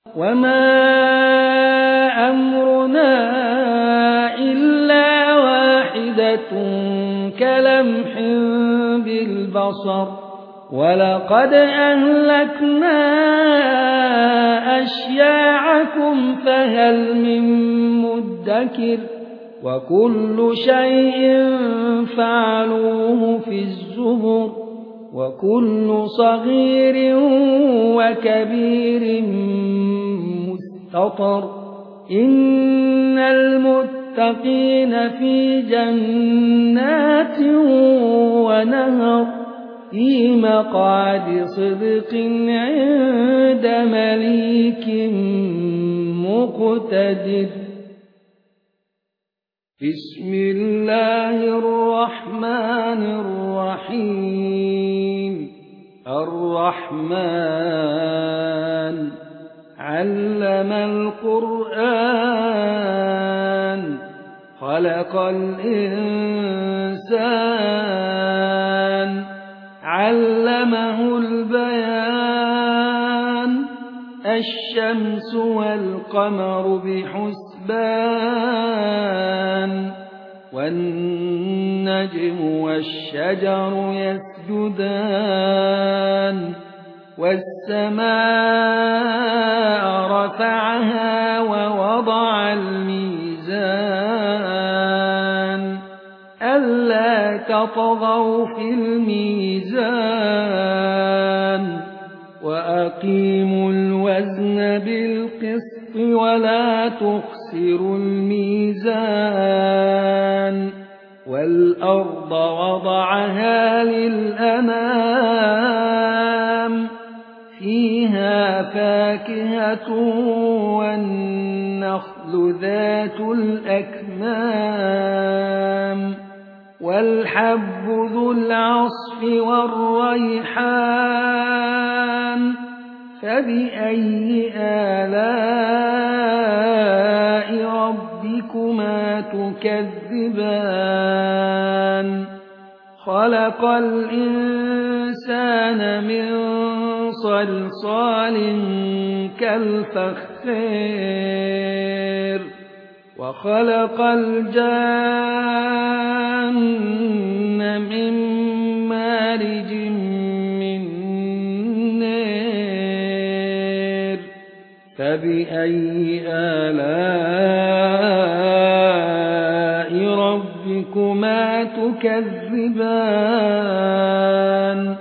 وما أمرنا إلا واحدة كلمح بالبصر ولقد أهلكنا أشياعكم فهل من مدكر وكل شيء فعلوه في الزبر وكل صغير وكبير مستطر إن المتقين في جنات ونهر في مقعد صدق عند مليك مقتدر. بسم الله الرحمن الرحيم. الرحمن علم القرآن خلق الإنسان علمه البيان الشمس والقمر بحسبان والنجم والشجر يسجدان والسماء رفعها ووضع الميزان ألا تطغوا في الميزان وأقيموا الوزن بالقسط ولا تخسروا الميزان والأرض وضعها للأنام فيها فاكهة والنخل ذات الأكمام والحب ذو العصف والريحان فبأي آلاء ربكما تكذبان خلق الإنسان من صلصال كالفخار وخلق الجان من مارج من نار فبأي آلاء ربكما تكذبان